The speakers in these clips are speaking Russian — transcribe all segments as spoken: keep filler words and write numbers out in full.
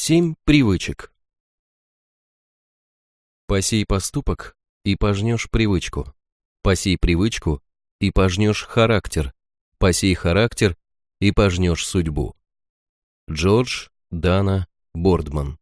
Семь привычек. Посей поступок, и пожнешь привычку. Посей привычку, и пожнешь характер. Посей характер, и пожнешь судьбу. Джордж Дана Бордман.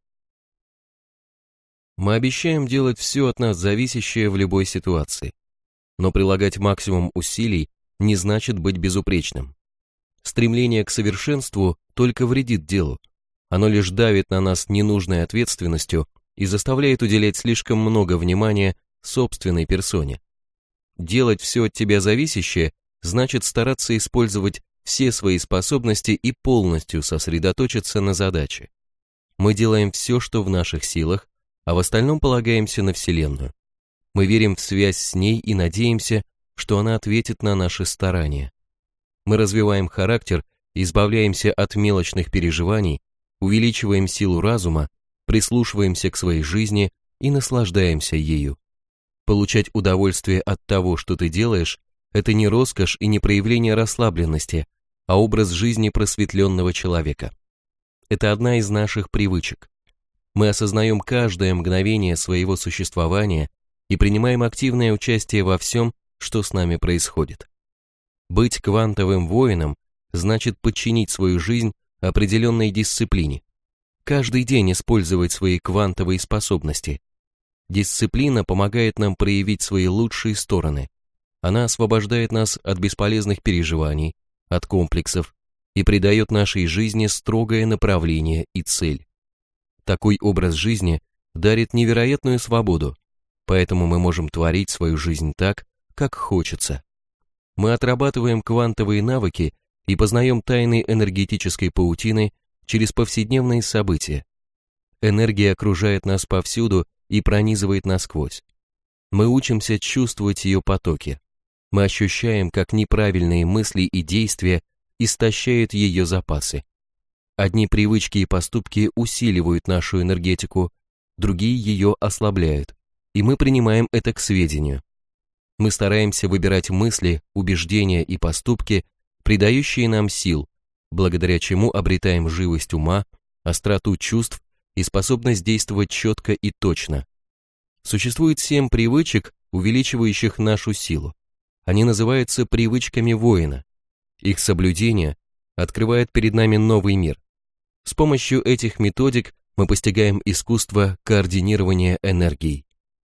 Мы обещаем делать все от нас зависящее в любой ситуации, но прилагать максимум усилий не значит быть безупречным. Стремление к совершенству только вредит делу. Оно лишь давит на нас ненужной ответственностью и заставляет уделять слишком много внимания собственной персоне. Делать все от тебя зависящее значит стараться использовать все свои способности и полностью сосредоточиться на задаче. Мы делаем все, что в наших силах, а в остальном полагаемся на Вселенную. Мы верим в связь с ней и надеемся, что она ответит на наши старания. Мы развиваем характер, избавляемся от мелочных переживаний, увеличиваем силу разума, прислушиваемся к своей жизни и наслаждаемся ею. Получать удовольствие от того, что ты делаешь, это не роскошь и не проявление расслабленности, а образ жизни просветленного человека. Это одна из наших привычек. Мы осознаем каждое мгновение своего существования и принимаем активное участие во всем, что с нами происходит. Быть квантовым воином значит подчинить свою жизнь определенной дисциплине. Каждый день использовать свои квантовые способности. Дисциплина помогает нам проявить свои лучшие стороны. Она освобождает нас от бесполезных переживаний, от комплексов и придает нашей жизни строгое направление и цель. Такой образ жизни дарит невероятную свободу, поэтому мы можем творить свою жизнь так, как хочется. Мы отрабатываем квантовые навыки и познаем тайны энергетической паутины через повседневные события. Энергия окружает нас повсюду и пронизывает насквозь. Мы учимся чувствовать ее потоки. Мы ощущаем, как неправильные мысли и действия истощают ее запасы. Одни привычки и поступки усиливают нашу энергетику, другие ее ослабляют, и мы принимаем это к сведению. Мы стараемся выбирать мысли, убеждения и поступки, придающие нам сил, благодаря чему обретаем живость ума, остроту чувств и способность действовать четко и точно. Существует семь привычек, увеличивающих нашу силу. Они называются привычками воина. Их соблюдение открывает перед нами новый мир. С помощью этих методик мы постигаем искусство координирования энергией.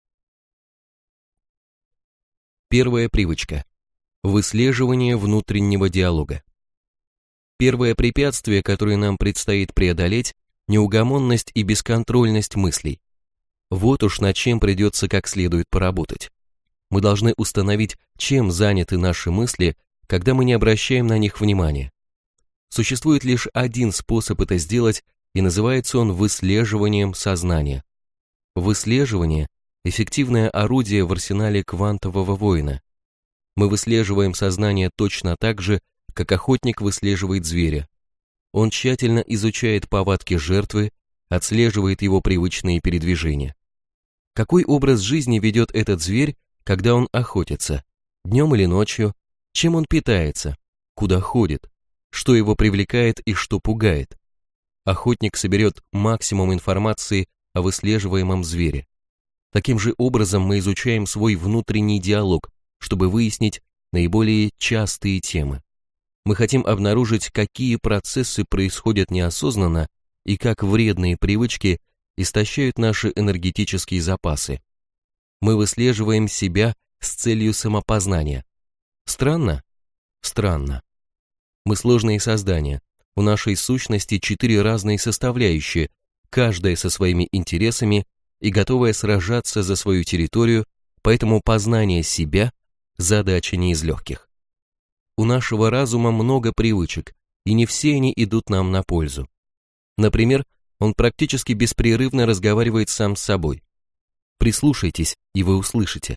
Первая привычка. Выслеживание внутреннего диалога. Первое препятствие, которое нам предстоит преодолеть, неугомонность и бесконтрольность мыслей. Вот уж над чем придется как следует поработать. Мы должны установить, чем заняты наши мысли, когда мы не обращаем на них внимания. Существует лишь один способ это сделать, и называется он выслеживанием сознания. Выслеживание – эффективное орудие в арсенале квантового воина. Мы выслеживаем сознание точно так же, как охотник выслеживает зверя. Он тщательно изучает повадки жертвы, отслеживает его привычные передвижения. Какой образ жизни ведет этот зверь, когда он охотится? Днем или ночью? Чем он питается? Куда ходит? Что его привлекает и что пугает? Охотник соберет максимум информации о выслеживаемом звере. Таким же образом мы изучаем свой внутренний диалог, чтобы выяснить наиболее частые темы. Мы хотим обнаружить, какие процессы происходят неосознанно и как вредные привычки истощают наши энергетические запасы. Мы выслеживаем себя с целью самопознания. Странно? Странно. Мы сложные создания. У нашей сущности четыре разные составляющие, каждая со своими интересами и готовая сражаться за свою территорию, поэтому познание себя – задача не из легких. У нашего разума много привычек, и не все они идут нам на пользу. Например, он практически беспрерывно разговаривает сам с собой. Прислушайтесь, и вы услышите.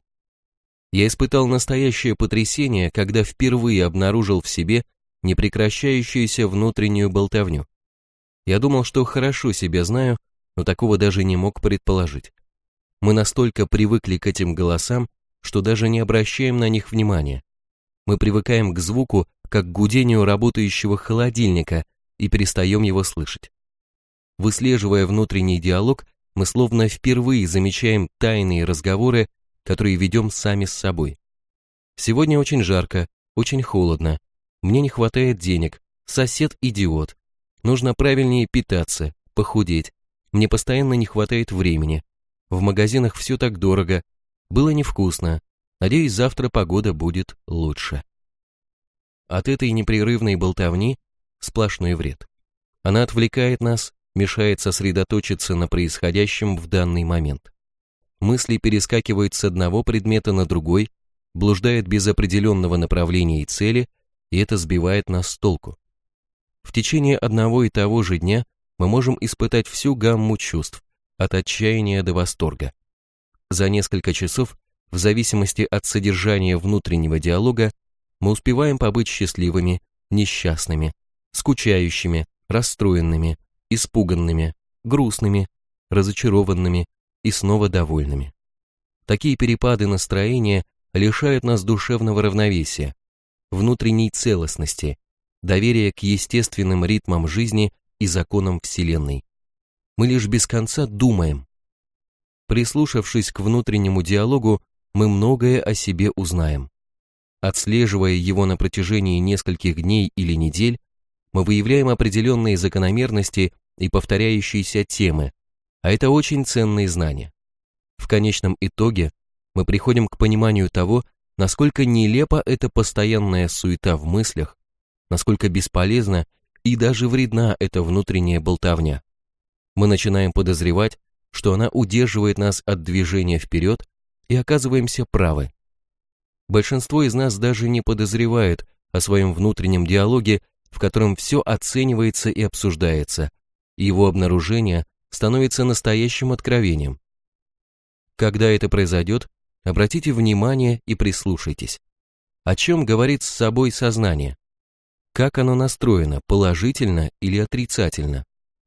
Я испытал настоящее потрясение, когда впервые обнаружил в себе непрекращающуюся внутреннюю болтовню. Я думал, что хорошо себя знаю, но такого даже не мог предположить. Мы настолько привыкли к этим голосам, что даже не обращаем на них внимания. Мы привыкаем к звуку, как к гудению работающего холодильника, и перестаем его слышать. Выслеживая внутренний диалог, мы словно впервые замечаем тайные разговоры, которые ведем сами с собой. Сегодня очень жарко, очень холодно, мне не хватает денег, сосед идиот, нужно правильнее питаться, похудеть, мне постоянно не хватает времени, в магазинах все так дорого, было невкусно, надеюсь, завтра погода будет лучше. От этой непрерывной болтовни сплошной вред. Она отвлекает нас, мешает сосредоточиться на происходящем в данный момент. Мысли перескакивают с одного предмета на другой, блуждают без определенного направления и цели, и это сбивает нас с толку. В течение одного и того же дня мы можем испытать всю гамму чувств, от отчаяния до восторга. За несколько часов, в зависимости от содержания внутреннего диалога, мы успеваем побыть счастливыми, несчастными, скучающими, расстроенными, испуганными, грустными, разочарованными и снова довольными. Такие перепады настроения лишают нас душевного равновесия, внутренней целостности, доверия к естественным ритмам жизни и законам Вселенной. Мы лишь без конца думаем. Прислушавшись к внутреннему диалогу, мы многое о себе узнаем. Отслеживая его на протяжении нескольких дней или недель, мы выявляем определенные закономерности и повторяющиеся темы, а это очень ценные знания. В конечном итоге мы приходим к пониманию того, насколько нелепа эта постоянная суета в мыслях, насколько бесполезна и даже вредна эта внутренняя болтовня. Мы начинаем подозревать, что она удерживает нас от движения вперед, и оказываемся правы. Большинство из нас даже не подозревает о своем внутреннем диалоге, в котором все оценивается и обсуждается, и его обнаружение становится настоящим откровением. Когда это произойдет, обратите внимание и прислушайтесь. О чем говорит с собой сознание? Как оно настроено, положительно или отрицательно?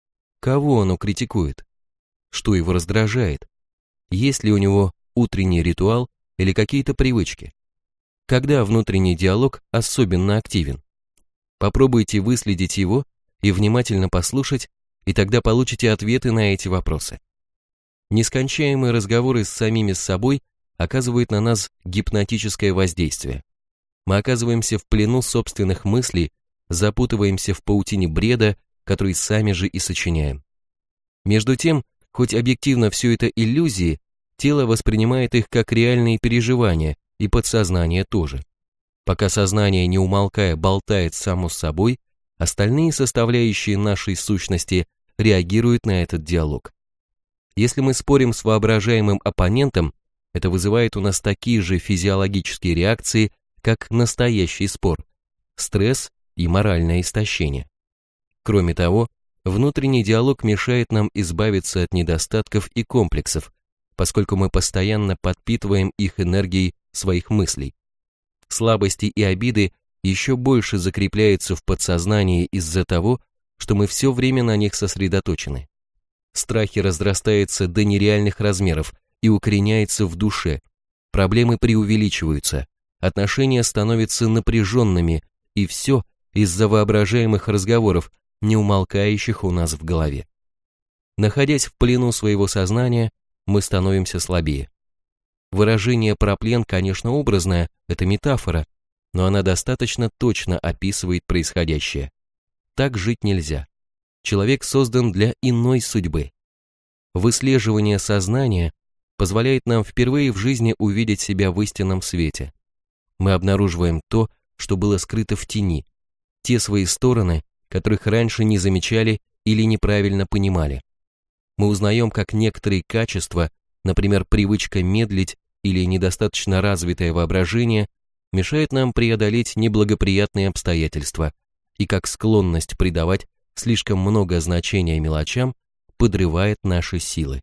Кого оно критикует? Что его раздражает? Есть ли у него утренний ритуал или какие-то привычки? Когда внутренний диалог особенно активен? Попробуйте выследить его и внимательно послушать, и тогда получите ответы на эти вопросы. Нескончаемые разговоры с самими собой оказывают на нас гипнотическое воздействие. Мы оказываемся в плену собственных мыслей, запутываемся в паутине бреда, который сами же и сочиняем. Между тем, хоть объективно все это иллюзии, тело воспринимает их как реальные переживания, и подсознание тоже. Пока сознание, не умолкая, болтает само с собой, остальные составляющие нашей сущности реагируют на этот диалог. Если мы спорим с воображаемым оппонентом, это вызывает у нас такие же физиологические реакции, как настоящий спор, стресс и моральное истощение. Кроме того, внутренний диалог мешает нам избавиться от недостатков и комплексов, поскольку мы постоянно подпитываем их энергией своих мыслей. Слабости и обиды еще больше закрепляются в подсознании из-за того, что мы все время на них сосредоточены. Страхи разрастаются до нереальных размеров и укореняются в душе, проблемы преувеличиваются, отношения становятся напряженными, и все из-за воображаемых разговоров, не умолкающих у нас в голове. Находясь в плену своего сознания, мы становимся слабее. Выражение про плен, конечно, образное, это метафора, но она достаточно точно описывает происходящее. Так жить нельзя. Человек создан для иной судьбы. Выслеживание сознания позволяет нам впервые в жизни увидеть себя в истинном свете. Мы обнаруживаем то, что было скрыто в тени, те свои стороны, которых раньше не замечали или неправильно понимали. Мы узнаем, как некоторые качества, например, привычка медлить или недостаточно развитое воображение, мешает нам преодолеть неблагоприятные обстоятельства, и как склонность придавать слишком много значения мелочам подрывает наши силы.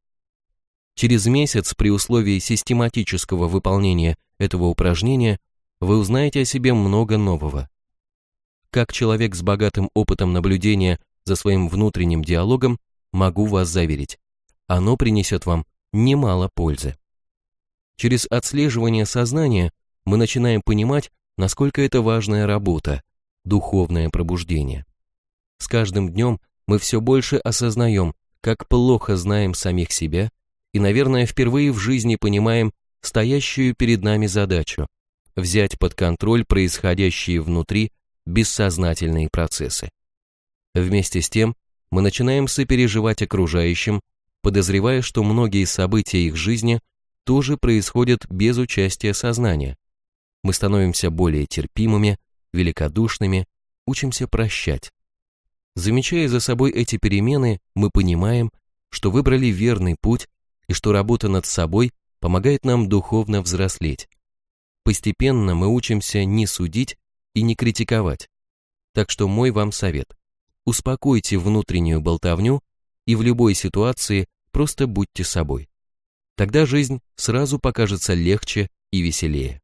Через месяц при условии систематического выполнения этого упражнения вы узнаете о себе много нового. Как человек с богатым опытом наблюдения за своим внутренним диалогом, могу вас заверить, оно принесет вам немало пользы. Через отслеживание сознания мы начинаем понимать, насколько это важная работа, духовное пробуждение. С каждым днем мы все больше осознаем, как плохо знаем самих себя и, наверное, впервые в жизни понимаем стоящую перед нами задачу – взять под контроль происходящие внутри бессознательные процессы. Вместе с тем мы начинаем сопереживать окружающим, подозревая, что многие события их жизни тоже происходят без участия сознания. Мы становимся более терпимыми, великодушными, учимся прощать. Замечая за собой эти перемены, мы понимаем, что выбрали верный путь и что работа над собой помогает нам духовно взрослеть. Постепенно мы учимся не судить и не критиковать. Так что мой вам совет: успокойте внутреннюю болтовню и в любой ситуации просто будьте собой. Тогда жизнь сразу покажется легче и веселее.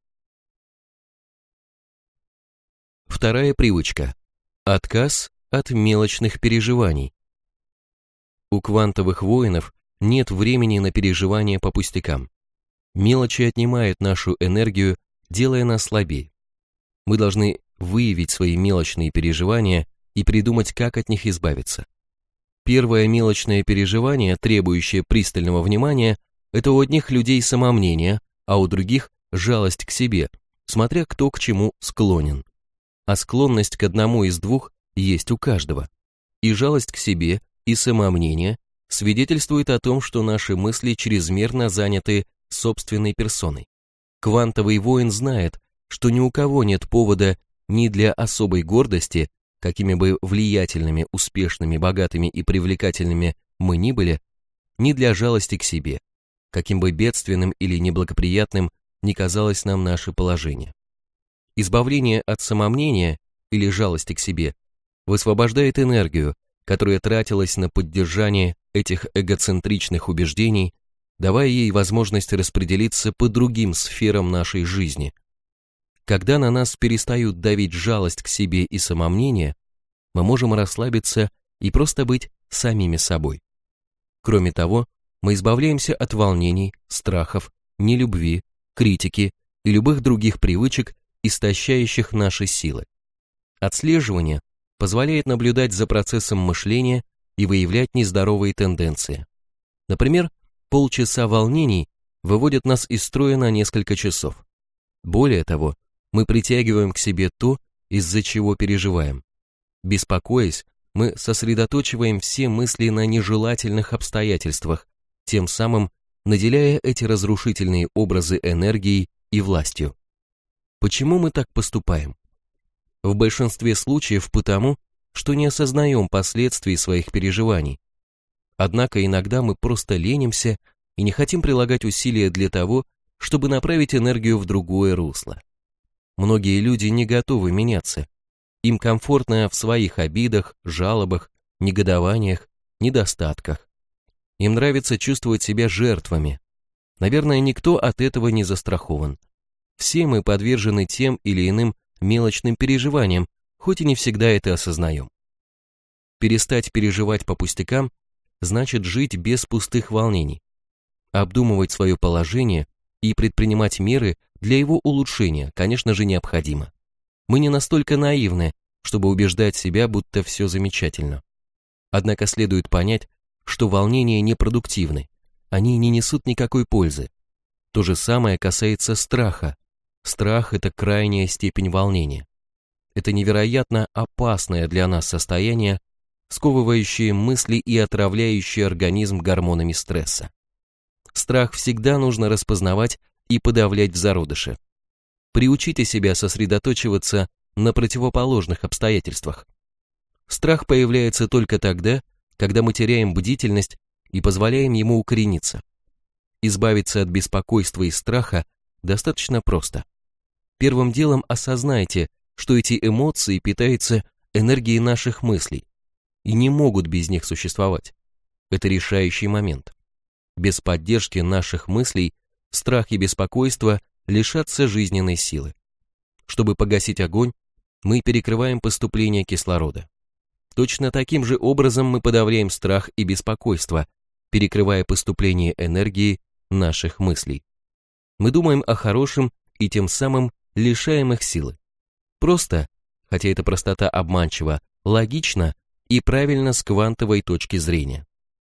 Вторая привычка. Отказ от мелочных переживаний. У квантовых воинов нет времени на переживания по пустякам. Мелочи отнимают нашу энергию, делая нас слабее. Мы должны выявить свои мелочные переживания и придумать, как от них избавиться. Первое мелочное переживание, требующее пристального внимания, это у одних людей самомнение, а у других жалость к себе, смотря кто к чему склонен. А склонность к одному из двух есть у каждого. И жалость к себе, и самомнение свидетельствует о том, что наши мысли чрезмерно заняты собственной персоной. Квантовый воин знает, что ни у кого нет повода ни для особой гордости, какими бы влиятельными, успешными, богатыми и привлекательными мы ни были, ни для жалости к себе, каким бы бедственным или неблагоприятным ни казалось нам наше положение. Избавление от самомнения или жалости к себе высвобождает энергию, которая тратилась на поддержание этих эгоцентричных убеждений, давая ей возможность распределиться по другим сферам нашей жизни. Когда на нас перестают давить жалость к себе и самомнение, мы можем расслабиться и просто быть самими собой. Кроме того, мы избавляемся от волнений, страхов, нелюбви, критики и любых других привычек, истощающих наши силы. Отслеживание позволяет наблюдать за процессом мышления и выявлять нездоровые тенденции. Например, полчаса волнений выводят нас из строя на несколько часов. Более того, мы притягиваем к себе то, из-за чего переживаем. Беспокоясь, мы сосредоточиваем все мысли на нежелательных обстоятельствах, тем самым наделяя эти разрушительные образы энергией и властью. Почему мы так поступаем? В большинстве случаев потому, что не осознаем последствий своих переживаний. Однако иногда мы просто ленимся и не хотим прилагать усилия для того, чтобы направить энергию в другое русло. Многие люди не готовы меняться. Им комфортно в своих обидах, жалобах, негодованиях, недостатках. Им нравится чувствовать себя жертвами. Наверное, никто от этого не застрахован. Все мы подвержены тем или иным мелочным переживаниям, хоть и не всегда это осознаем. Перестать переживать по пустякам значит жить без пустых волнений, обдумывать свое положение и предпринимать меры для его улучшения, конечно же, необходимо. Мы не настолько наивны, чтобы убеждать себя, будто все замечательно. Однако следует понять, что волнения непродуктивны, они не несут никакой пользы. То же самое касается страха. Страх – это крайняя степень волнения. Это невероятно опасное для нас состояние, сковывающее мысли и отравляющее организм гормонами стресса. Страх всегда нужно распознавать и подавлять в зародыше. Приучите себя сосредоточиваться на противоположных обстоятельствах. Страх появляется только тогда, когда мы теряем бдительность и позволяем ему укорениться. Избавиться от беспокойства и страха достаточно просто. Первым делом осознайте, что эти эмоции питаются энергией наших мыслей и не могут без них существовать. Это решающий момент. Без поддержки наших мыслей страх и беспокойство лишатся жизненной силы. Чтобы погасить огонь, мы перекрываем поступление кислорода. Точно таким же образом мы подавляем страх и беспокойство, перекрывая поступление энергии наших мыслей. Мы думаем о хорошем и тем самым лишаем их силы. Просто, хотя эта простота обманчива, логично и правильно с квантовой точки зрения.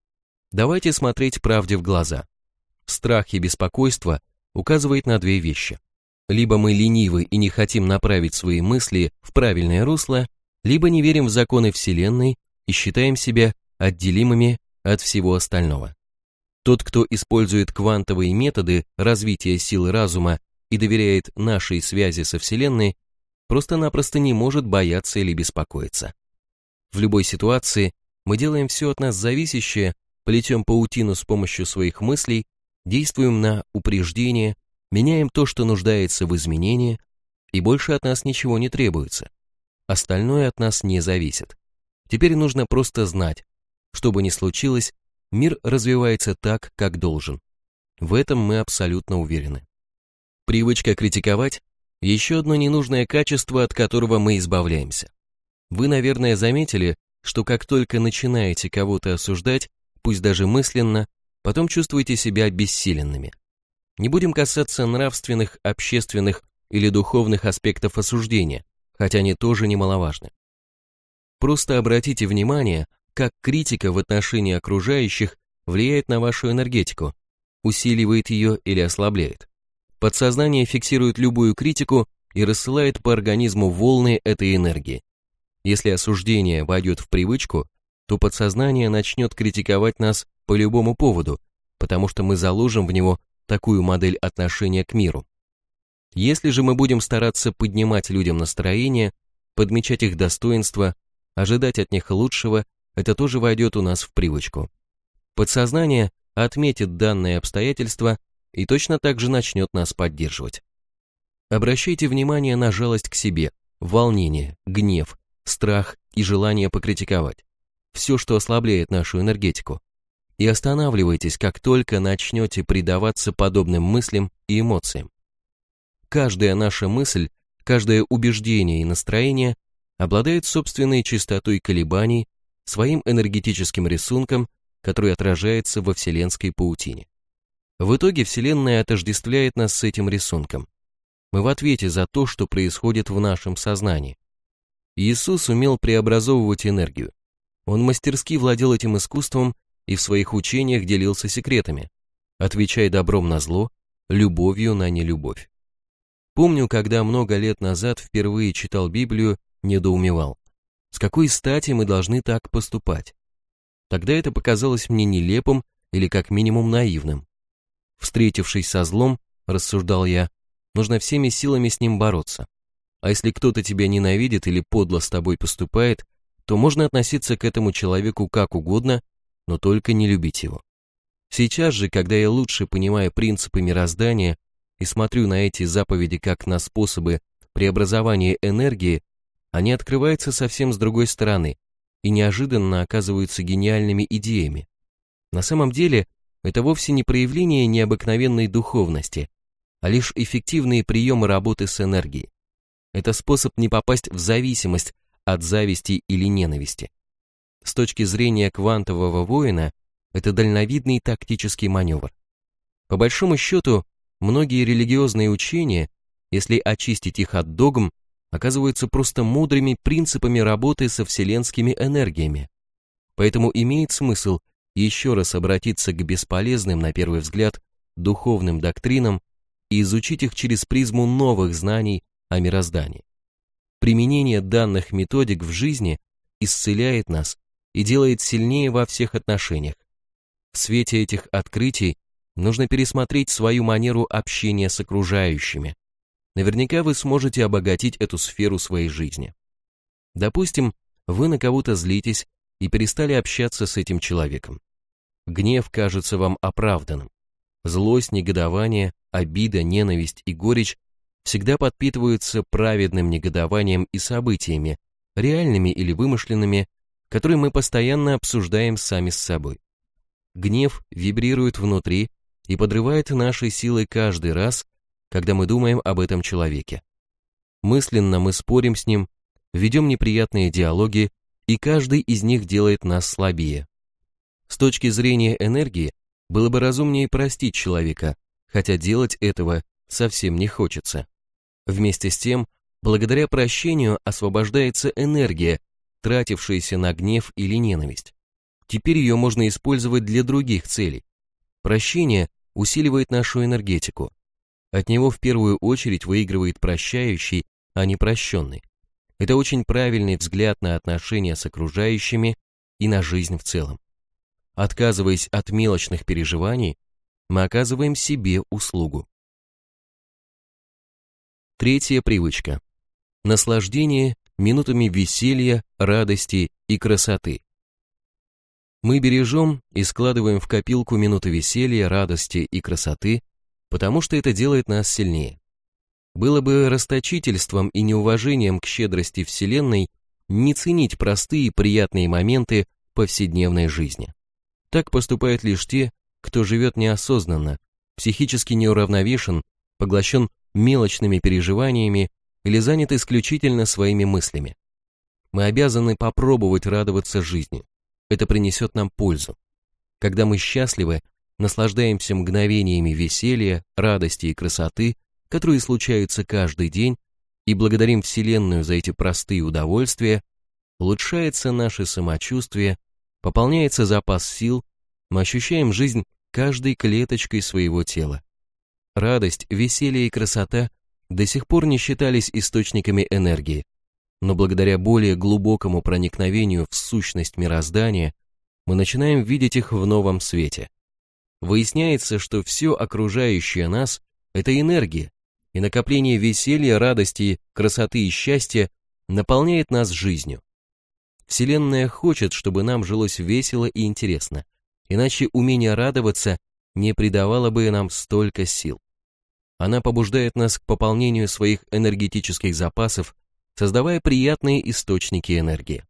Давайте смотреть правде в глаза. Страх и беспокойство указывают на две вещи. Либо мы ленивы и не хотим направить свои мысли в правильное русло, либо не верим в законы Вселенной и считаем себя отделимыми от всего остального. Тот, кто использует квантовые методы развития силы разума и доверяет нашей связи со Вселенной, просто-напросто не может бояться или беспокоиться. В любой ситуации мы делаем все от нас зависящее, плетем паутину с помощью своих мыслей, действуем на упреждение, меняем то, что нуждается в изменении, и больше от нас ничего не требуется. Остальное от нас не зависит. Теперь нужно просто знать, что бы ни случилось, мир развивается так, как должен. В этом мы абсолютно уверены. Привычка критиковать – еще одно ненужное качество, от которого мы избавляемся. Вы, наверное, заметили, что как только начинаете кого-то осуждать, пусть даже мысленно, потом чувствуете себя обессиленными. Не будем касаться нравственных, общественных или духовных аспектов осуждения, хотя они тоже немаловажны. Просто обратите внимание, как критика в отношении окружающих влияет на вашу энергетику, усиливает ее или ослабляет. Подсознание фиксирует любую критику и рассылает по организму волны этой энергии. Если осуждение войдет в привычку, то подсознание начнет критиковать нас по любому поводу, потому что мы заложим в него такую модель отношения к миру. Если же мы будем стараться поднимать людям настроение, подмечать их достоинства, ожидать от них лучшего, это тоже войдет у нас в привычку. Подсознание отметит данное обстоятельство и точно так же начнет нас поддерживать. Обращайте внимание на жалость к себе, волнение, гнев, страх и желание покритиковать. Все, что ослабляет нашу энергетику. И останавливайтесь, как только начнете предаваться подобным мыслям и эмоциям. Каждая наша мысль, каждое убеждение и настроение обладает собственной частотой колебаний, своим энергетическим рисунком, который отражается во вселенской паутине. В итоге Вселенная отождествляет нас с этим рисунком. Мы в ответе за то, что происходит в нашем сознании. Иисус умел преобразовывать энергию. Он мастерски владел этим искусством и в своих учениях делился секретами, отвечая добром на зло, любовью на нелюбовь. Помню, когда много лет назад впервые читал Библию, недоумевал, с какой стати мы должны так поступать. Тогда это показалось мне нелепым или как минимум наивным. Встретившись со злом, рассуждал я, нужно всеми силами с ним бороться. А если кто-то тебя ненавидит или подло с тобой поступает, то можно относиться к этому человеку как угодно, но только не любить его. Сейчас же, когда я лучше понимаю принципы мироздания и смотрю на эти заповеди как на способы преобразования энергии, они открываются совсем с другой стороны и неожиданно оказываются гениальными идеями. На самом деле, это вовсе не проявление необыкновенной духовности, а лишь эффективные приемы работы с энергией. Это способ не попасть в зависимость от зависти или ненависти. С точки зрения квантового воина, это дальновидный тактический маневр. По большому счету, многие религиозные учения, если очистить их от догм, оказываются просто мудрыми принципами работы со вселенскими энергиями. Поэтому имеет смысл еще раз обратиться к бесполезным, на первый взгляд, духовным доктринам и изучить их через призму новых знаний о мироздании. Применение данных методик в жизни исцеляет нас и делает сильнее во всех отношениях. В свете этих открытий нужно пересмотреть свою манеру общения с окружающими. Наверняка вы сможете обогатить эту сферу своей жизни. Допустим, вы на кого-то злитесь и перестали общаться с этим человеком. Гнев кажется вам оправданным. Злость, негодование, обида, ненависть и горечь всегда подпитываются праведным негодованием и событиями, реальными или вымышленными, которые мы постоянно обсуждаем сами с собой. Гнев вибрирует внутри и подрывает наши силы каждый раз, когда мы думаем об этом человеке. Мысленно мы спорим с ним, ведем неприятные диалоги, и каждый из них делает нас слабее. С точки зрения энергии, было бы разумнее простить человека, хотя делать этого совсем не хочется. Вместе с тем, благодаря прощению освобождается энергия, тратившаяся на гнев или ненависть. Теперь ее можно использовать для других целей. Прощение усиливает нашу энергетику. От него в первую очередь выигрывает прощающий, а не прощенный. Это очень правильный взгляд на отношения с окружающими и на жизнь в целом. Отказываясь от мелочных переживаний, мы оказываем себе услугу. Третья привычка. Наслаждение минутами веселья, радости и красоты. Мы бережем и складываем в копилку минуты веселья, радости и красоты, потому что это делает нас сильнее. Было бы расточительством и неуважением к щедрости Вселенной не ценить простые приятные моменты повседневной жизни. Так поступают лишь те, кто живет неосознанно, психически неуравновешен, поглощен мелочными переживаниями или занят исключительно своими мыслями. Мы обязаны попробовать радоваться жизни. Это принесет нам пользу. Когда мы счастливы, наслаждаемся мгновениями веселья, радости и красоты, которые случаются каждый день, и благодарим Вселенную за эти простые удовольствия, улучшается наше самочувствие, пополняется запас сил, мы ощущаем жизнь каждой клеточкой своего тела. Радость, веселье и красота до сих пор не считались источниками энергии, но благодаря более глубокому проникновению в сущность мироздания мы начинаем видеть их в новом свете. Выясняется, что все окружающее нас – это энергия, и накопление веселья, радости, красоты и счастья наполняет нас жизнью. Вселенная хочет, чтобы нам жилось весело и интересно, иначе умение радоваться не придавало бы нам столько сил. Она побуждает нас к пополнению своих энергетических запасов, создавая приятные источники энергии.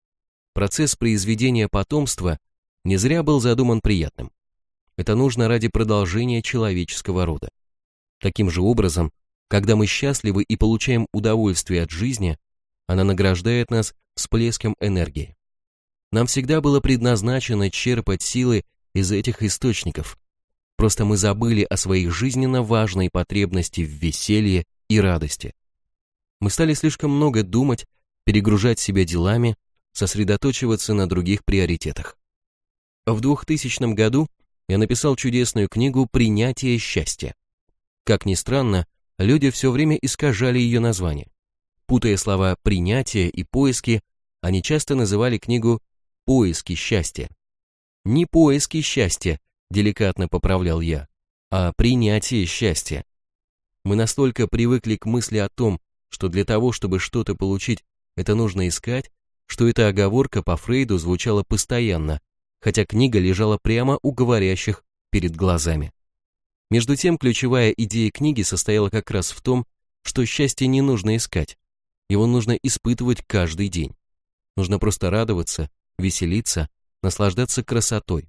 Процесс произведения потомства не зря был задуман приятным. Это нужно ради продолжения человеческого рода. Таким же образом, когда мы счастливы и получаем удовольствие от жизни, она награждает нас всплеском энергии. Нам всегда было предназначено черпать силы из этих источников. Просто мы забыли о своей жизненно важной потребности в веселье и радости. Мы стали слишком много думать, перегружать себя делами, сосредоточиваться на других приоритетах. В двухтысячном году я написал чудесную книгу «Принятие счастья». Как ни странно, люди все время искажали ее название. Путая слова «принятие» и «поиски», они часто называли книгу «Поиски счастья». Не «поиски счастья», деликатно поправлял я, а «принятие счастья». Мы настолько привыкли к мысли о том, что для того, чтобы что-то получить, это нужно искать, что эта оговорка по Фрейду звучала постоянно, хотя книга лежала прямо у говорящих перед глазами. Между тем, ключевая идея книги состояла как раз в том, что счастье не нужно искать, его нужно испытывать каждый день. Нужно просто радоваться, веселиться, наслаждаться красотой.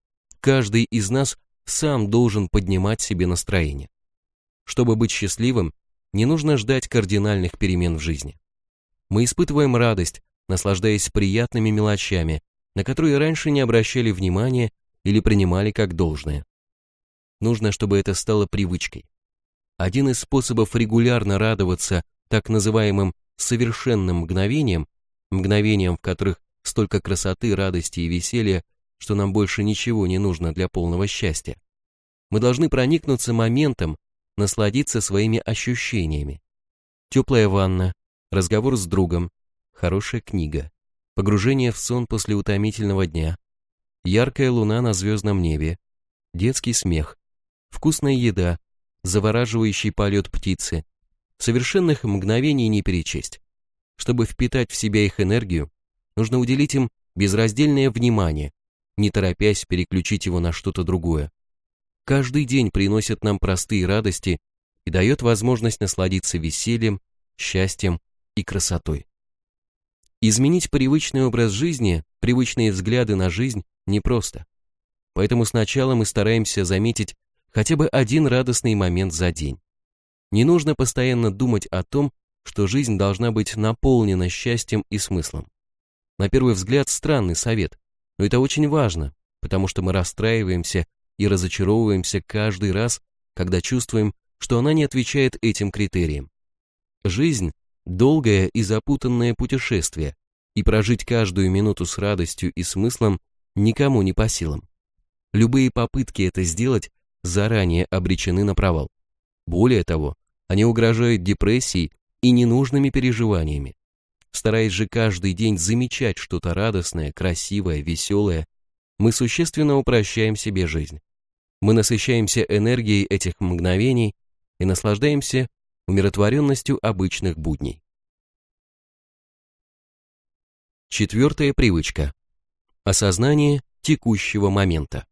Каждый из нас сам должен поднимать себе настроение. Чтобы быть счастливым, не нужно ждать кардинальных перемен в жизни. Мы испытываем радость, наслаждаясь приятными мелочами, на которые раньше не обращали внимания или принимали как должное. Нужно, чтобы это стало привычкой. Один из способов регулярно радоваться так называемым совершенным мгновениям, мгновениям, в которых столько красоты, радости и веселья, что нам больше ничего не нужно для полного счастья. Мы должны проникнуться моментом, насладиться своими ощущениями. Теплая ванна, разговор с другом, хорошая книга, погружение в сон после утомительного дня, яркая луна на звездном небе, детский смех, вкусная еда, завораживающий полет птицы. Совершенных мгновений не перечесть. Чтобы впитать в себя их энергию, нужно уделить им безраздельное внимание, не торопясь переключить его на что-то другое. Каждый день приносит нам простые радости и дает возможность насладиться весельем, счастьем и красотой. Изменить привычный образ жизни, привычные взгляды на жизнь непросто. Поэтому сначала мы стараемся заметить хотя бы один радостный момент за день. Не нужно постоянно думать о том, что жизнь должна быть наполнена счастьем и смыслом. На первый взгляд странный совет, но это очень важно, потому что мы расстраиваемся и разочаровываемся каждый раз, когда чувствуем, что она не отвечает этим критериям. Жизнь – долгое и запутанное путешествие, и прожить каждую минуту с радостью и смыслом никому не по силам. Любые попытки это сделать заранее обречены на провал. Более того, они угрожают депрессией и ненужными переживаниями. Стараясь же каждый день замечать что-то радостное, красивое, веселое, мы существенно упрощаем себе жизнь. Мы насыщаемся энергией этих мгновений и наслаждаемся умиротворенностью обычных будней. Четвертая привычка. Осознание текущего момента.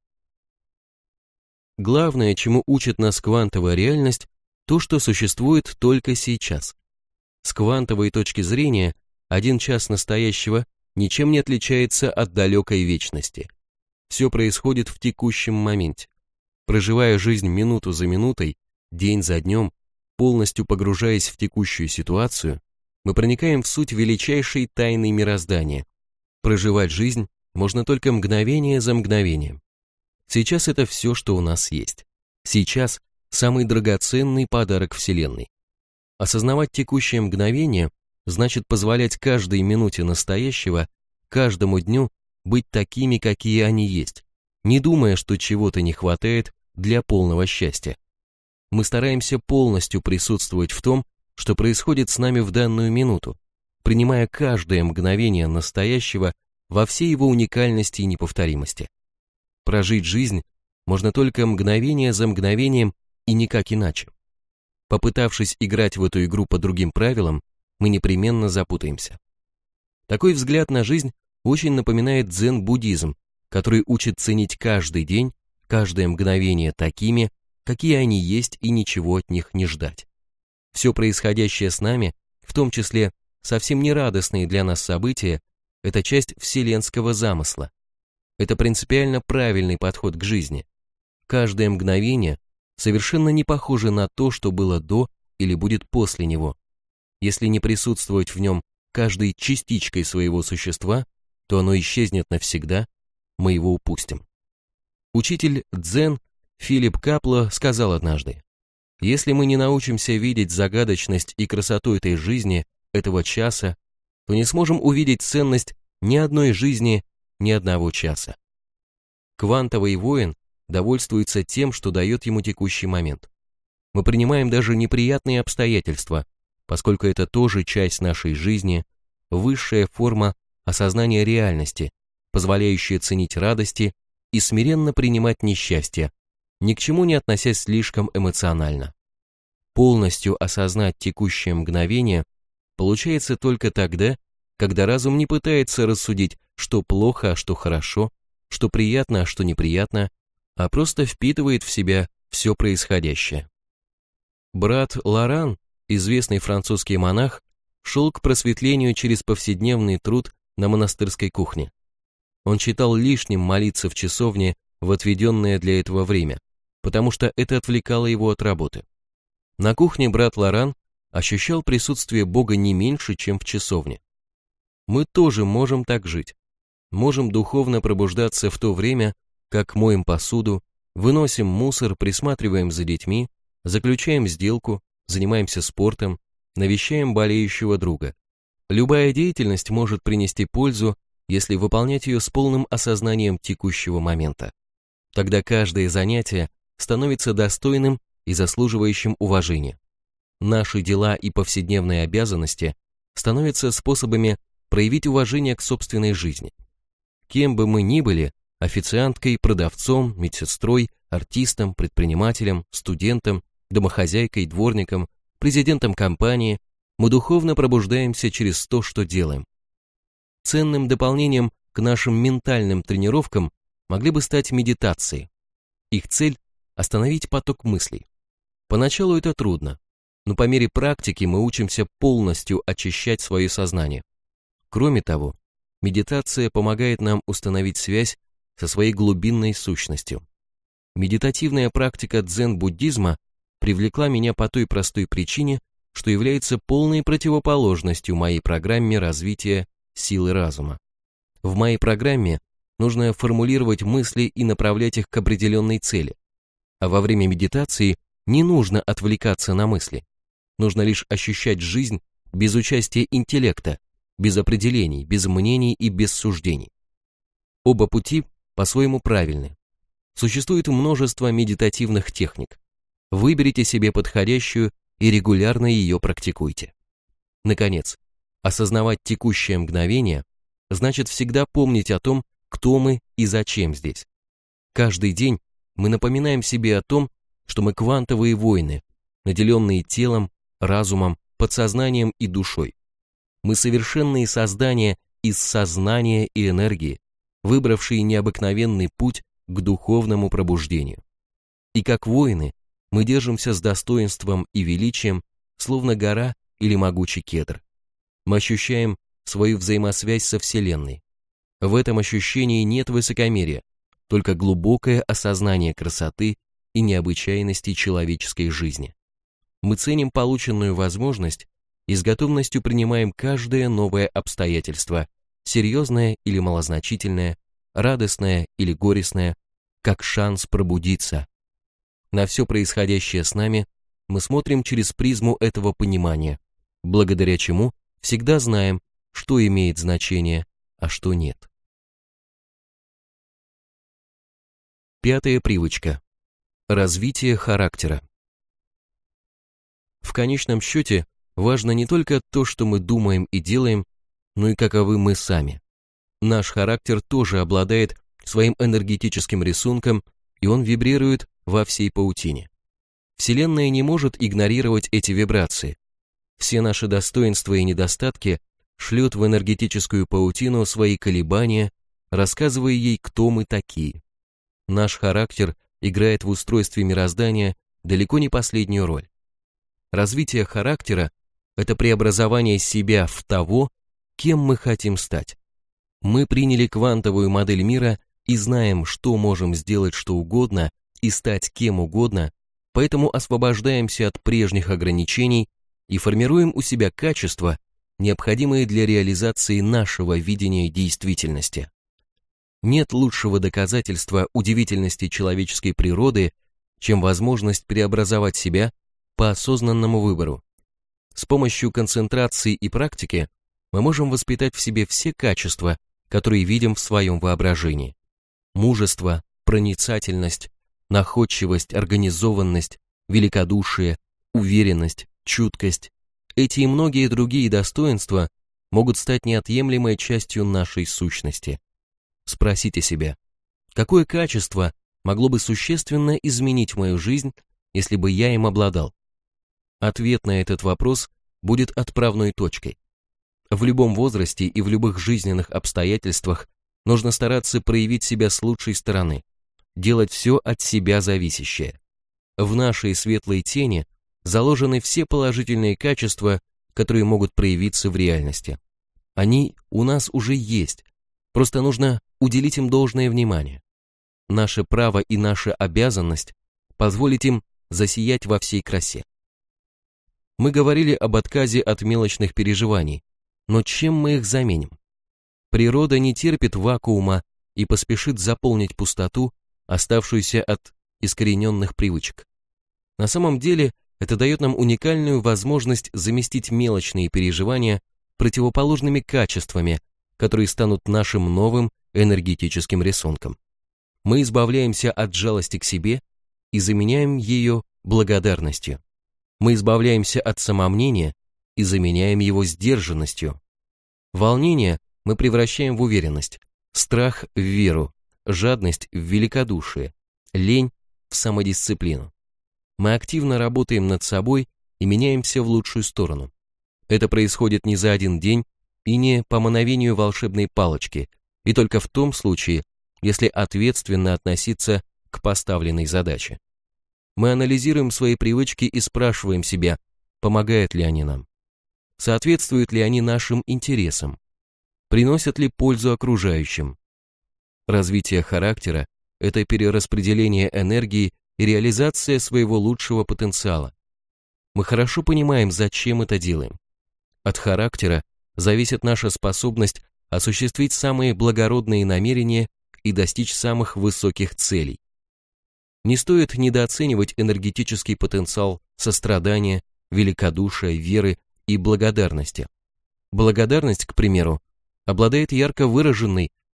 Главное, чему учит нас квантовая реальность, то, что существует только сейчас. С квантовой точки зрения, один час настоящего ничем не отличается от далекой вечности. Все происходит в текущем моменте. Проживая жизнь минуту за минутой, день за днем, полностью погружаясь в текущую ситуацию, мы проникаем в суть величайшей тайны мироздания. Проживать жизнь можно только мгновение за мгновением. Сейчас это все, что у нас есть. Сейчас самый драгоценный подарок Вселенной. Осознавать текущее мгновение значит позволять каждой минуте настоящего, каждому дню быть такими, какие они есть, не думая, что чего-то не хватает для полного счастья. Мы стараемся полностью присутствовать в том, что происходит с нами в данную минуту, принимая каждое мгновение настоящего во всей его уникальности и неповторимости. Прожить жизнь можно только мгновение за мгновением и никак иначе. Попытавшись играть в эту игру по другим правилам, мы непременно запутаемся. Такой взгляд на жизнь очень напоминает дзен-буддизм, который учит ценить каждый день, каждое мгновение такими, какие они есть, и ничего от них не ждать. Все происходящее с нами, в том числе совсем не радостные для нас события, это часть вселенского замысла. Это принципиально правильный подход к жизни. Каждое мгновение совершенно не похоже на то, что было до или будет после него. Если не присутствовать в нем каждой частичкой своего существа, то оно исчезнет навсегда, мы его упустим. Учитель дзен Филипп Капло сказал однажды: «Если мы не научимся видеть загадочность и красоту этой жизни, этого часа, то не сможем увидеть ценность ни одной жизни, ни одного часа». Квантовый воин довольствуется тем, что дает ему текущий момент. Мы принимаем даже неприятные обстоятельства, поскольку это тоже часть нашей жизни, высшая форма осознания реальности, позволяющая ценить радости и смиренно принимать несчастье, ни к чему не относясь слишком эмоционально. Полностью осознать текущее мгновение получается только тогда, когда разум не пытается рассудить, что плохо, а что хорошо, что приятно, а что неприятно, а просто впитывает в себя все происходящее. Брат Лоран, известный французский монах, шел к просветлению через повседневный труд на монастырской кухне. Он считал лишним молиться в часовне в отведенное для этого время, потому что это отвлекало его от работы. На кухне брат Лоран ощущал присутствие Бога не меньше, чем в часовне. Мы тоже можем так жить. Можем духовно пробуждаться в то время, как моем посуду, выносим мусор, присматриваем за детьми, заключаем сделку, занимаемся спортом, навещаем болеющего друга. Любая деятельность может принести пользу, если выполнять ее с полным осознанием текущего момента. Тогда каждое занятие становится достойным и заслуживающим уважения. Наши дела и повседневные обязанности становятся способами проявить уважение к собственной жизни. Кем бы мы ни были, официанткой, продавцом, медсестрой, артистом, предпринимателем, студентом, домохозяйкой, дворником, президентом компании, мы духовно пробуждаемся через то, что делаем. Ценным дополнением к нашим ментальным тренировкам могли бы стать медитации. Их цель – остановить поток мыслей. Поначалу это трудно, но по мере практики мы учимся полностью очищать свое сознание. Кроме того, медитация помогает нам установить связь со своей глубинной сущностью. Медитативная практика дзен-буддизма привлекла меня по той простой причине, что является полной противоположностью моей программе развития силы разума. В моей программе нужно формулировать мысли и направлять их к определенной цели, а во время медитации не нужно отвлекаться на мысли. Нужно лишь ощущать жизнь без участия интеллекта, без определений, без мнений и без суждений. Оба пути по-своему правильны. Существует множество медитативных техник. Выберите себе подходящую и регулярно ее практикуйте. Наконец, осознавать текущее мгновение значит всегда помнить о том, кто мы и зачем здесь. Каждый день мы напоминаем себе о том, что мы квантовые воины, наделенные телом, разумом, подсознанием и душой. Мы совершенные создания из сознания и энергии, выбравшие необыкновенный путь к духовному пробуждению. И как воины мы держимся с достоинством и величием, словно гора или могучий кедр. Мы ощущаем свою взаимосвязь со Вселенной. В этом ощущении нет высокомерия, только глубокое осознание красоты и необычайности человеческой жизни. Мы ценим полученную возможность и с готовностью принимаем каждое новое обстоятельство, серьезное или малозначительное, радостное или горестное, как шанс пробудиться. На все происходящее с нами мы смотрим через призму этого понимания, благодаря чему всегда знаем, что имеет значение, а что нет. Пятая привычка. Развитие характера. В конечном счете, важно не только то, что мы думаем и делаем, но и каковы мы сами. Наш характер тоже обладает своим энергетическим рисунком, и он вибрирует во всей паутине. Вселенная не может игнорировать эти вибрации. Все наши достоинства и недостатки шлют в энергетическую паутину свои колебания, рассказывая ей, кто мы такие. Наш характер играет в устройстве мироздания далеко не последнюю роль. Развитие характера – это преобразование себя в того, кем мы хотим стать. Мы приняли квантовую модель мира и знаем, что можем сделать что угодно и стать кем угодно, поэтому освобождаемся от прежних ограничений и формируем у себя качества, необходимые для реализации нашего видения действительности. Нет лучшего доказательства удивительности человеческой природы, чем возможность преобразовать себя по осознанному выбору. С помощью концентрации и практики мы можем воспитать в себе все качества, которые видим в своем воображении. Мужество, проницательность, находчивость, организованность, великодушие, уверенность, чуткость. Эти и многие другие достоинства могут стать неотъемлемой частью нашей сущности. Спросите себя, какое качество могло бы существенно изменить мою жизнь, если бы я им обладал? Ответ на этот вопрос будет отправной точкой. В любом возрасте и в любых жизненных обстоятельствах нужно стараться проявить себя с лучшей стороны, делать все от себя зависящее. В нашей светлой тени заложены все положительные качества, которые могут проявиться в реальности. Они у нас уже есть, просто нужно уделить им должное внимание. Наше право и наша обязанность позволить им засиять во всей красе. Мы говорили об отказе от мелочных переживаний, но чем мы их заменим? Природа не терпит вакуума и поспешит заполнить пустоту, оставшуюся от искорененных привычек. На самом деле, это дает нам уникальную возможность заместить мелочные переживания противоположными качествами, которые станут нашим новым энергетическим рисунком. Мы избавляемся от жалости к себе и заменяем ее благодарностью. Мы избавляемся от самомнения и заменяем его сдержанностью. Волнение мы превращаем в уверенность, страх в веру, жадность в великодушие, лень в самодисциплину. Мы активно работаем над собой и меняемся в лучшую сторону. Это происходит не за один день и не по мановению волшебной палочки, и только в том случае, если ответственно относиться к поставленной задаче. Мы анализируем свои привычки и спрашиваем себя, помогают ли они нам, соответствуют ли они нашим интересам, приносят ли пользу окружающим. Развитие характера – это перераспределение энергии и реализация своего лучшего потенциала. Мы хорошо понимаем, зачем это делаем. От характера зависит наша способность осуществить самые благородные намерения и достичь самых высоких целей. Не стоит недооценивать энергетический потенциал сострадания, великодушия, веры и благодарности. Благодарность, к примеру, обладает ярко выраженной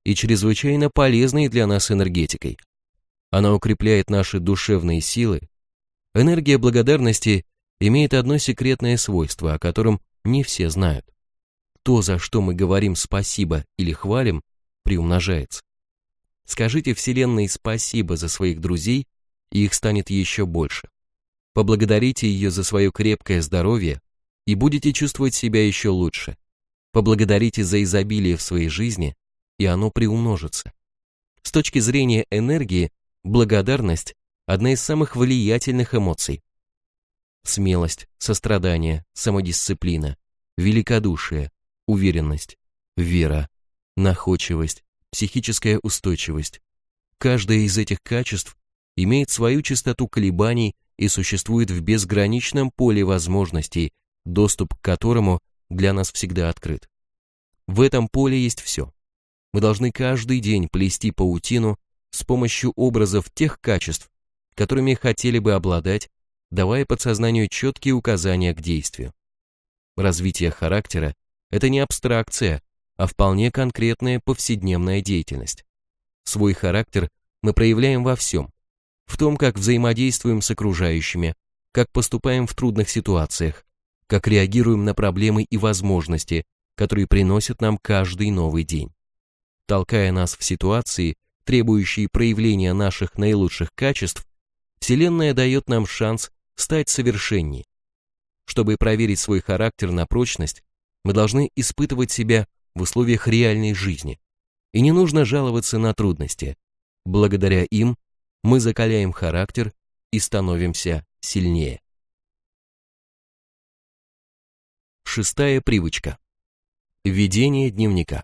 и чрезвычайно полезной для нас энергетикой. Она укрепляет наши душевные силы. Энергия благодарности имеет одно секретное свойство, о котором не все знают. То, за что мы говорим спасибо или хвалим, приумножается. Скажите Вселенной спасибо за своих друзей, и их станет еще больше. Поблагодарите ее за свое крепкое здоровье, и будете чувствовать себя еще лучше. Поблагодарите за изобилие в своей жизни, и оно приумножится. С точки зрения энергии, благодарность – одна из самых влиятельных эмоций. Смелость, сострадание, самодисциплина, великодушие, уверенность, вера, находчивость, психическая устойчивость. Каждое из этих качеств имеет свою частоту колебаний и существует в безграничном поле возможностей, доступ к которому для нас всегда открыт. В этом поле есть все. Мы должны каждый день плести паутину с помощью образов тех качеств, которыми хотели бы обладать, давая подсознанию четкие указания к действию. Развитие характера – это не абстракция, а вполне конкретная повседневная деятельность. Свой характер мы проявляем во всем, в том, как взаимодействуем с окружающими, как поступаем в трудных ситуациях, как реагируем на проблемы и возможности, которые приносят нам каждый новый день. Толкая нас в ситуации, требующие проявления наших наилучших качеств, Вселенная дает нам шанс стать совершеннее. Чтобы проверить свой характер на прочность, мы должны испытывать себя в условиях реальной жизни. И не нужно жаловаться на трудности. Благодаря им мы закаляем характер и становимся сильнее. Шестая привычка. Ведение дневника.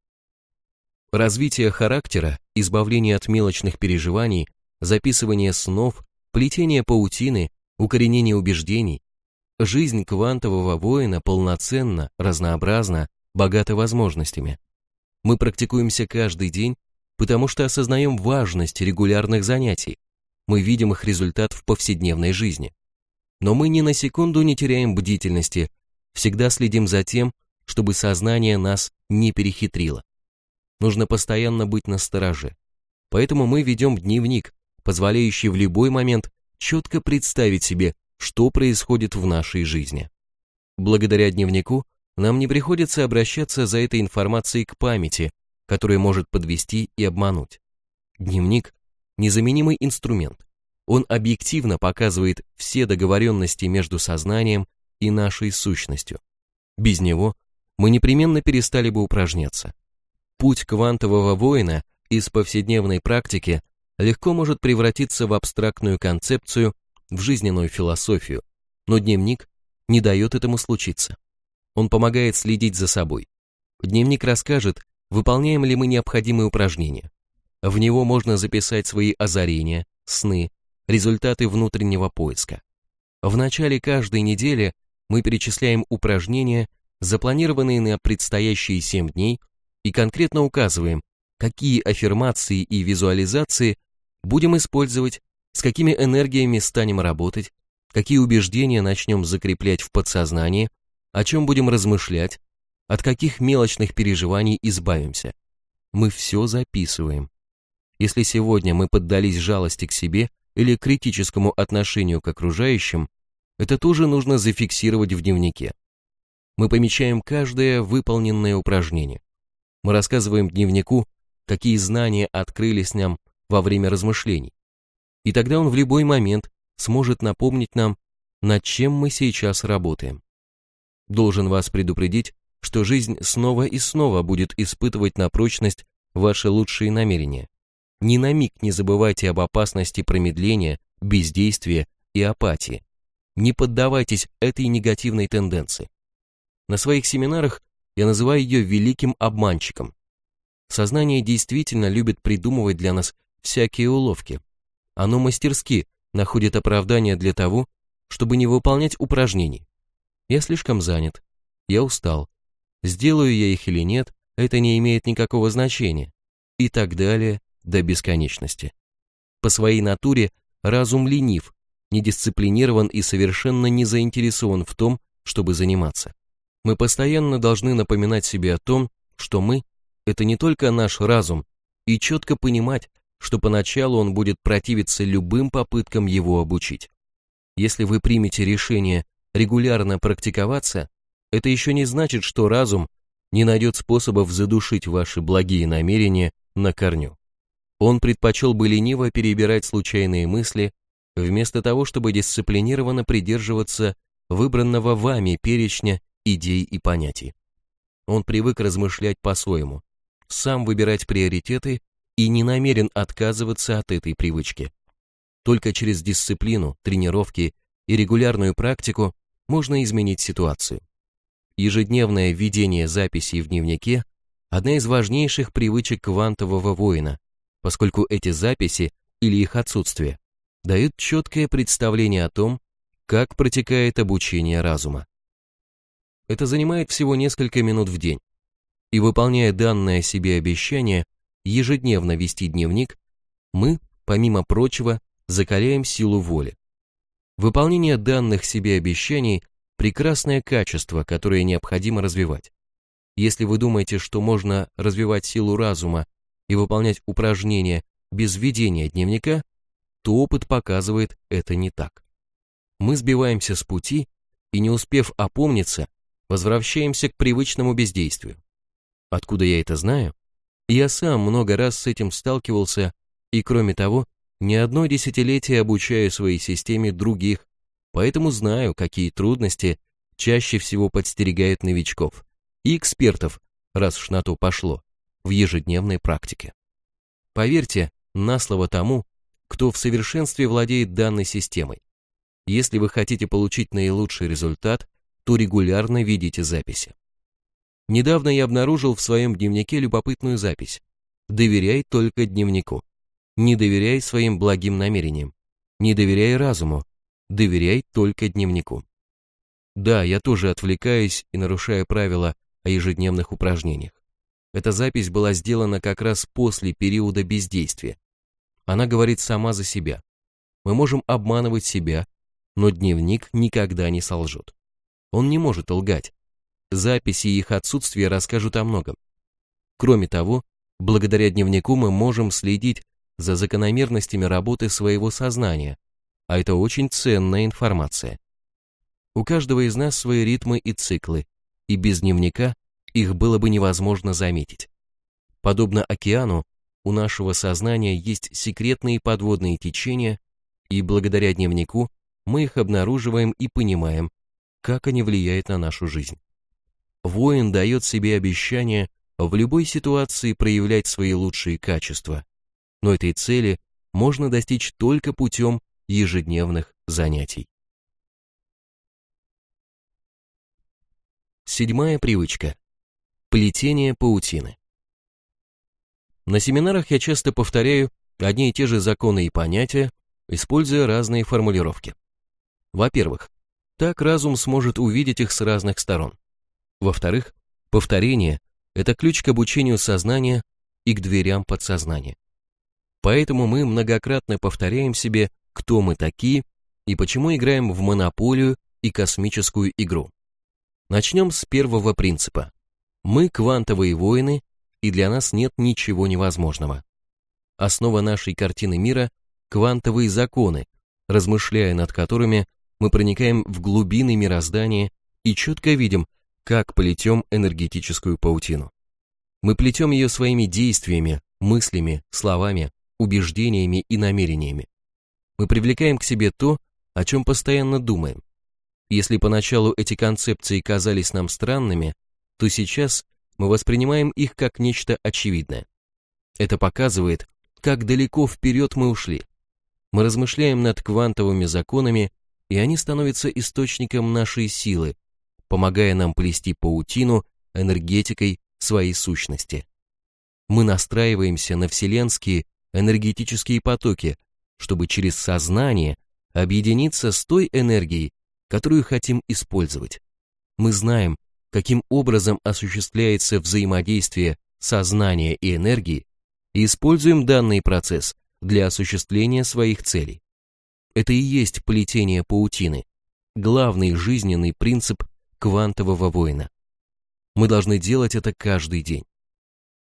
Развитие характера, избавление от мелочных переживаний, записывание снов, плетение паутины, укоренение убеждений. Жизнь квантового воина полноценна, разнообразна, богата возможностями. Мы практикуемся каждый день, потому что осознаем важность регулярных занятий. Мы видим их результат в повседневной жизни. Но мы ни на секунду не теряем бдительности, всегда следим за тем, чтобы сознание нас не перехитрило. Нужно постоянно быть настороже. Поэтому мы ведем дневник, позволяющий в любой момент четко представить себе, что происходит в нашей жизни. Благодаря дневнику нам не приходится обращаться за этой информацией к памяти, которая может подвести и обмануть. Дневник – незаменимый инструмент. Он объективно показывает все договоренности между сознанием и нашей сущностью. Без него мы непременно перестали бы упражняться. Путь квантового воина из повседневной практики легко может превратиться в абстрактную концепцию, в жизненную философию, но дневник не дает этому случиться. Он помогает следить за собой. Дневник расскажет, выполняем ли мы необходимые упражнения. В него можно записать свои озарения, сны, результаты внутреннего поиска. В начале каждой недели мы перечисляем упражнения, запланированные на предстоящие семь дней, и конкретно указываем, какие аффирмации и визуализации будем использовать, с какими энергиями станем работать, какие убеждения начнем закреплять в подсознании, о чем будем размышлять, от каких мелочных переживаний избавимся. Мы все записываем. Если сегодня мы поддались жалости к себе или критическому отношению к окружающим, это тоже нужно зафиксировать в дневнике. Мы помечаем каждое выполненное упражнение. Мы рассказываем дневнику, какие знания открылись нам во время размышлений. И тогда он в любой момент сможет напомнить нам, над чем мы сейчас работаем. Должен вас предупредить, что жизнь снова и снова будет испытывать на прочность ваши лучшие намерения. Ни на миг не забывайте об опасности промедления, бездействия и апатии. Не поддавайтесь этой негативной тенденции. На своих семинарах я называю ее великим обманщиком. Сознание действительно любит придумывать для нас всякие уловки. Оно мастерски находит оправдание для того, чтобы не выполнять упражнений. Я слишком занят, я устал, сделаю я их или нет, это не имеет никакого значения, и так далее до бесконечности. По своей натуре разум ленив, недисциплинирован и совершенно не заинтересован в том, чтобы заниматься. Мы постоянно должны напоминать себе о том, что мы это не только наш разум, и четко понимать, что поначалу он будет противиться любым попыткам его обучить. Если вы примете решение регулярно практиковаться, это еще не значит, что разум не найдет способов задушить ваши благие намерения на корню. Он предпочел бы лениво перебирать случайные мысли, вместо того, чтобы дисциплинированно придерживаться выбранного вами перечня идей и понятий. Он привык размышлять по-своему, сам выбирать приоритеты и не намерен отказываться от этой привычки. Только через дисциплину, тренировки и регулярную практику можно изменить ситуацию. Ежедневное ведение записей в дневнике – одна из важнейших привычек квантового воина, поскольку эти записи или их отсутствие дают четкое представление о том, как протекает обучение разума. Это занимает всего несколько минут в день, и выполняя данное себе обещание ежедневно вести дневник, мы, помимо прочего, закаляем силу воли. Выполнение данных себе обещаний – прекрасное качество, которое необходимо развивать. Если вы думаете, что можно развивать силу разума и выполнять упражнения без ведения дневника, то опыт показывает, это не так. Мы сбиваемся с пути и, не успев опомниться, возвращаемся к привычному бездействию. Откуда я это знаю? Я сам много раз с этим сталкивался и, кроме того, не одно десятилетие обучаю своей системе других, поэтому знаю, какие трудности чаще всего подстерегают новичков и экспертов, раз уж на то пошло, в ежедневной практике. Поверьте на слово тому, кто в совершенстве владеет данной системой. Если вы хотите получить наилучший результат, то регулярно ведите записи. Недавно я обнаружил в своем дневнике любопытную запись: «Доверяй только дневнику. Не доверяй своим благим намерениям. Не доверяй разуму. Доверяй только дневнику». Да, я тоже отвлекаюсь и нарушаю правила о ежедневных упражнениях. Эта запись была сделана как раз после периода бездействия. Она говорит сама за себя. Мы можем обманывать себя, но дневник никогда не солжет. Он не может лгать. Записи и их отсутствие расскажут о многом. Кроме того, благодаря дневнику мы можем следить за закономерностями работы своего сознания, а это очень ценная информация. У каждого из нас свои ритмы и циклы, и без дневника их было бы невозможно заметить. Подобно океану, у нашего сознания есть секретные подводные течения, и благодаря дневнику мы их обнаруживаем и понимаем, как они влияют на нашу жизнь. Воин дает себе обещание в любой ситуации проявлять свои лучшие качества, но этой цели можно достичь только путем ежедневных занятий. Седьмая привычка. Плетение паутины. На семинарах я часто повторяю одни и те же законы и понятия, используя разные формулировки. Во-первых, так разум сможет увидеть их с разных сторон. Во-вторых, повторение – это ключ к обучению сознания и к дверям подсознания. Поэтому мы многократно повторяем себе, кто мы такие и почему играем в монополию и космическую игру. Начнем с первого принципа. Мы квантовые воины, и для нас нет ничего невозможного. Основа нашей картины мира – квантовые законы, размышляя над которыми мы проникаем в глубины мироздания и четко видим, как плетем энергетическую паутину. Мы плетем ее своими действиями, мыслями, словами, убеждениями и намерениями. Мы привлекаем к себе то, о чем постоянно думаем. Если поначалу эти концепции казались нам странными, то сейчас мы воспринимаем их как нечто очевидное. Это показывает, как далеко вперед мы ушли. Мы размышляем над квантовыми законами, и они становятся источником нашей силы, помогая нам плести паутину энергетикой своей сущности. Мы настраиваемся на вселенские энергетические потоки, чтобы через сознание объединиться с той энергией, которую хотим использовать. Мы знаем, каким образом осуществляется взаимодействие сознания и энергии, и используем данный процесс для осуществления своих целей. Это и есть плетение паутины, главный жизненный принцип квантового воина. Мы должны делать это каждый день.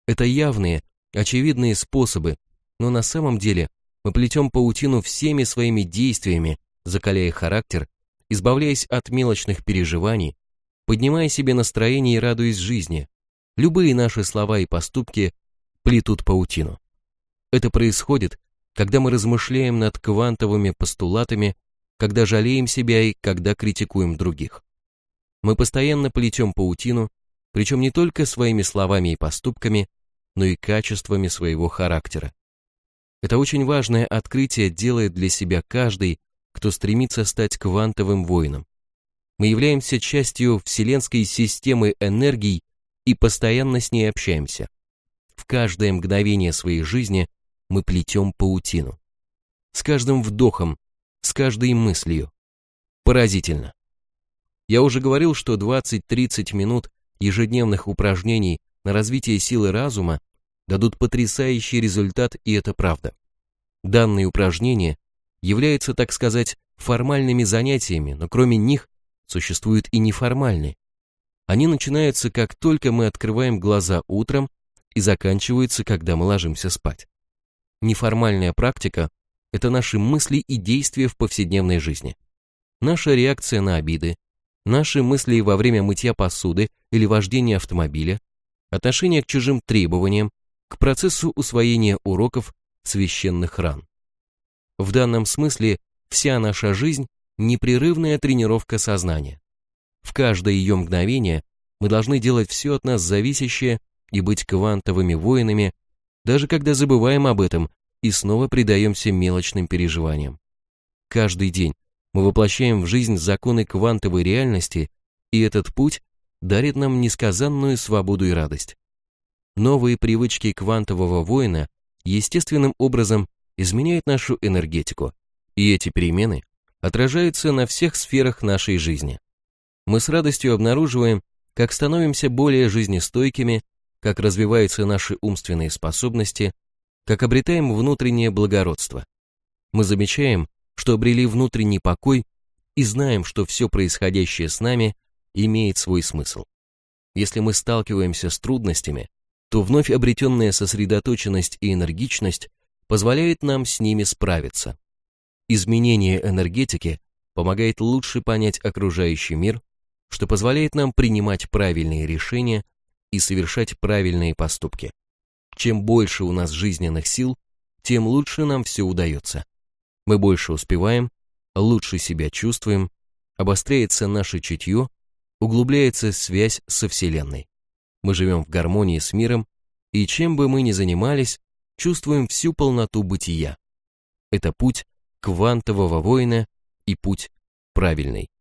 Это явные, очевидные способы, но на самом деле мы плетем паутину всеми своими действиями, закаляя характер, избавляясь от мелочных переживаний, поднимая себе настроение и радуясь жизни. Любые наши слова и поступки плетут паутину. Это происходит, когда мы размышляем над квантовыми постулатами, когда жалеем себя и когда критикуем других. Мы постоянно плетем паутину, причем не только своими словами и поступками, но и качествами своего характера. Это очень важное открытие делает для себя каждый, кто стремится стать квантовым воином. Мы являемся частью вселенской системы энергий и постоянно с ней общаемся. В каждое мгновение своей жизни мы плетем паутину. С каждым вдохом, с каждой мыслью. Поразительно. Я уже говорил, что двадцать-тридцать минут ежедневных упражнений на развитие силы разума дадут потрясающий результат, и это правда. Данные упражнения являются, так сказать, формальными занятиями, но кроме них существуют и неформальные. Они начинаются, как только мы открываем глаза утром, и заканчиваются, когда мы ложимся спать. Неформальная практика – это наши мысли и действия в повседневной жизни. Наша реакция на обиды, наши мысли во время мытья посуды или вождения автомобиля, отношение к чужим требованиям, к процессу усвоения уроков священных ран. В данном смысле вся наша жизнь – непрерывная тренировка сознания. В каждое ее мгновение мы должны делать все от нас зависящее и быть квантовыми воинами, даже когда забываем об этом и снова предаемся мелочным переживаниям. Каждый день мы воплощаем в жизнь законы квантовой реальности, и этот путь дарит нам несказанную свободу и радость. Новые привычки квантового воина естественным образом изменяют нашу энергетику, и эти перемены отражаются на всех сферах нашей жизни. Мы с радостью обнаруживаем, как становимся более жизнестойкими, как развиваются наши умственные способности, как обретаем внутреннее благородство. Мы замечаем, что обрели внутренний покой и знаем, что все происходящее с нами имеет свой смысл. Если мы сталкиваемся с трудностями, то вновь обретенная сосредоточенность и энергичность позволяет нам с ними справиться. Изменение энергетики помогает лучше понять окружающий мир, что позволяет нам принимать правильные решения и совершать правильные поступки. Чем больше у нас жизненных сил, тем лучше нам все удается. Мы больше успеваем, лучше себя чувствуем, обостряется наше чутье, углубляется связь со Вселенной. Мы живем в гармонии с миром, и чем бы мы ни занимались, чувствуем всю полноту бытия. Это путь квантового воина и путь правильный.